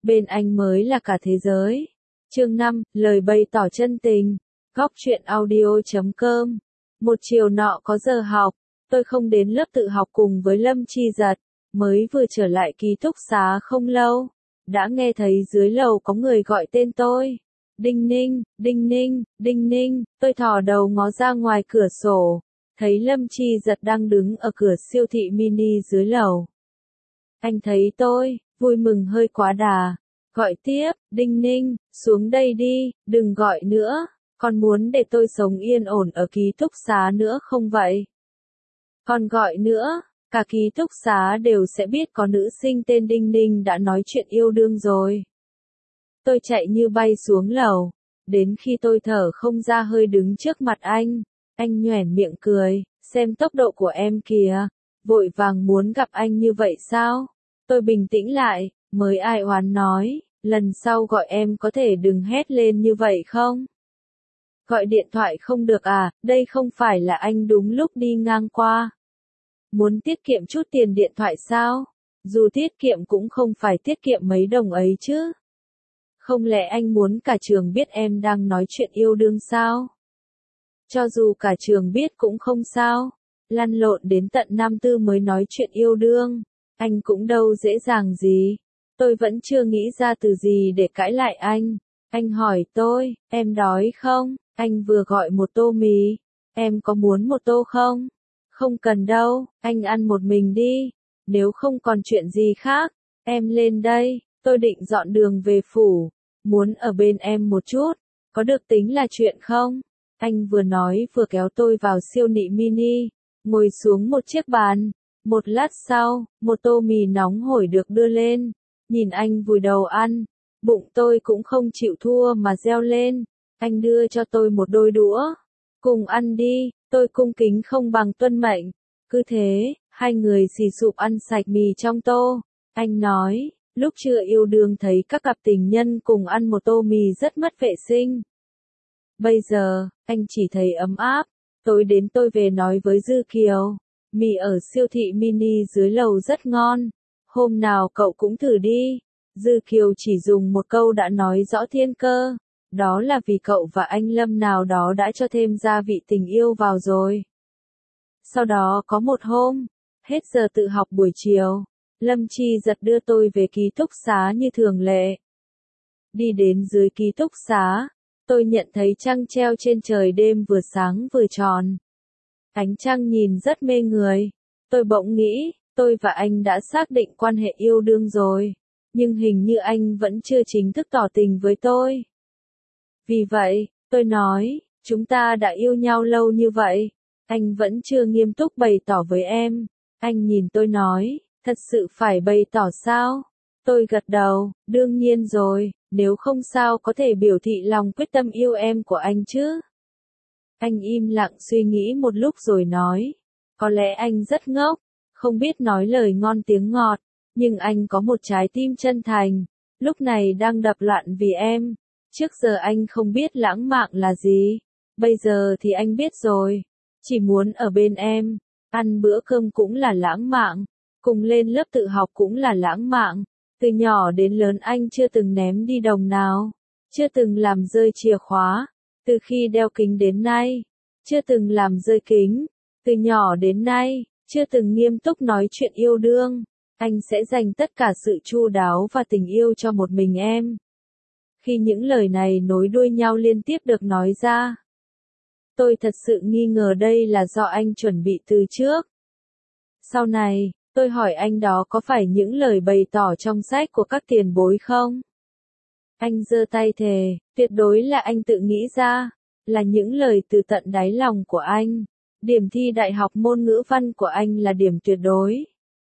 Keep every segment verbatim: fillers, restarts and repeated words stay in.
bên anh mới là cả thế giới. Chương năm, lời bày tỏ chân tình. Góc truyện audio chấm com. Một chiều nọ có giờ học, tôi không đến lớp tự học cùng với Lâm Chi Giật, mới vừa trở lại ký túc xá không lâu, đã nghe thấy dưới lầu có người gọi tên tôi. Đinh ninh, đinh ninh, đinh ninh, tôi thò đầu ngó ra ngoài cửa sổ, thấy Lâm Chi Giật đang đứng ở cửa siêu thị mini dưới lầu. Anh thấy tôi, vui mừng hơi quá đà, gọi tiếp, đinh ninh, xuống đây đi, đừng gọi nữa, con muốn để tôi sống yên ổn ở ký túc xá nữa không vậy? Còn gọi nữa, cả ký túc xá đều sẽ biết có nữ sinh tên Đinh Ninh đã nói chuyện yêu đương rồi. Tôi chạy như bay xuống lầu, đến khi tôi thở không ra hơi đứng trước mặt anh, anh nhoẻn miệng cười, xem tốc độ của em kìa, vội vàng muốn gặp anh như vậy sao? Tôi bình tĩnh lại, mới ai oán nói, lần sau gọi em có thể đừng hét lên như vậy không? Gọi điện thoại không được à, đây không phải là anh đúng lúc đi ngang qua. Muốn tiết kiệm chút tiền điện thoại sao? Dù tiết kiệm cũng không phải tiết kiệm mấy đồng ấy chứ. Không lẽ anh muốn cả trường biết em đang nói chuyện yêu đương sao? Cho dù cả trường biết cũng không sao. Lăn lộn đến tận năm tư mới nói chuyện yêu đương. Anh cũng đâu dễ dàng gì. Tôi vẫn chưa nghĩ ra từ gì để cãi lại anh. Anh hỏi tôi, em đói không? Anh vừa gọi một tô mì. Em có muốn một tô không? Không cần đâu, anh ăn một mình đi. Nếu không còn chuyện gì khác, em lên đây. Tôi định dọn đường về phủ. Muốn ở bên em một chút. Có được tính là chuyện không? Anh vừa nói vừa kéo tôi vào siêu thị mini. Ngồi xuống một chiếc bàn. Một lát sau, một tô mì nóng hổi được đưa lên. Nhìn anh vùi đầu ăn. Bụng tôi cũng không chịu thua mà reo lên. Anh đưa cho tôi một đôi đũa. Cùng ăn đi, tôi cung kính không bằng tuân mệnh. Cứ thế, hai người xì sụp ăn sạch mì trong tô. Anh nói, lúc chưa yêu đương thấy các cặp tình nhân cùng ăn một tô mì rất mất vệ sinh. Bây giờ, anh chỉ thấy ấm áp. Tối đến tôi về nói với Dư Kiều. Mì ở siêu thị mini dưới lầu rất ngon. Hôm nào cậu cũng thử đi. Dư Kiều chỉ dùng một câu đã nói rõ thiên cơ. Đó là vì cậu và anh Lâm nào đó đã cho thêm gia vị tình yêu vào rồi. Sau đó có một hôm, hết giờ tự học buổi chiều, Lâm Chi Giật đưa tôi về ký túc xá như thường lệ. Đi đến dưới ký túc xá, tôi nhận thấy trăng treo trên trời đêm vừa sáng vừa tròn. Ánh trăng nhìn rất mê người. Tôi bỗng nghĩ, tôi và anh đã xác định quan hệ yêu đương rồi. Nhưng hình như anh vẫn chưa chính thức tỏ tình với tôi. Vì vậy, tôi nói, chúng ta đã yêu nhau lâu như vậy, anh vẫn chưa nghiêm túc bày tỏ với em. Anh nhìn tôi nói, thật sự phải bày tỏ sao? Tôi gật đầu, đương nhiên rồi, nếu không sao có thể biểu thị lòng quyết tâm yêu em của anh chứ? Anh im lặng suy nghĩ một lúc rồi nói, có lẽ anh rất ngốc, không biết nói lời ngon tiếng ngọt, nhưng anh có một trái tim chân thành, lúc này đang đập loạn vì em. Trước giờ anh không biết lãng mạn là gì, bây giờ thì anh biết rồi, chỉ muốn ở bên em, ăn bữa cơm cũng là lãng mạn, cùng lên lớp tự học cũng là lãng mạn, từ nhỏ đến lớn anh chưa từng ném đi đồng nào, chưa từng làm rơi chìa khóa, từ khi đeo kính đến nay, chưa từng làm rơi kính, từ nhỏ đến nay, chưa từng nghiêm túc nói chuyện yêu đương, anh sẽ dành tất cả sự chu đáo và tình yêu cho một mình em. Khi những lời này nối đuôi nhau liên tiếp được nói ra, tôi thật sự nghi ngờ đây là do anh chuẩn bị từ trước. Sau này, tôi hỏi anh đó có phải những lời bày tỏ trong sách của các tiền bối không? Anh giơ tay thề, tuyệt đối là anh tự nghĩ ra, là những lời từ tận đáy lòng của anh. Điểm thi đại học môn ngữ văn của anh là điểm tuyệt đối.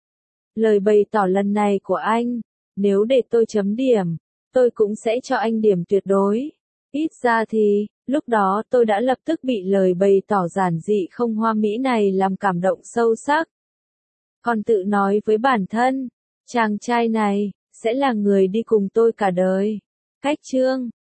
Lời bày tỏ lần này của anh, nếu để tôi chấm điểm, tôi cũng sẽ cho anh điểm tuyệt đối. Ít ra thì, lúc đó tôi đã lập tức bị lời bày tỏ giản dị không hoa mỹ này làm cảm động sâu sắc. Còn tự nói với bản thân, chàng trai này, sẽ là người đi cùng tôi cả đời. Cách chương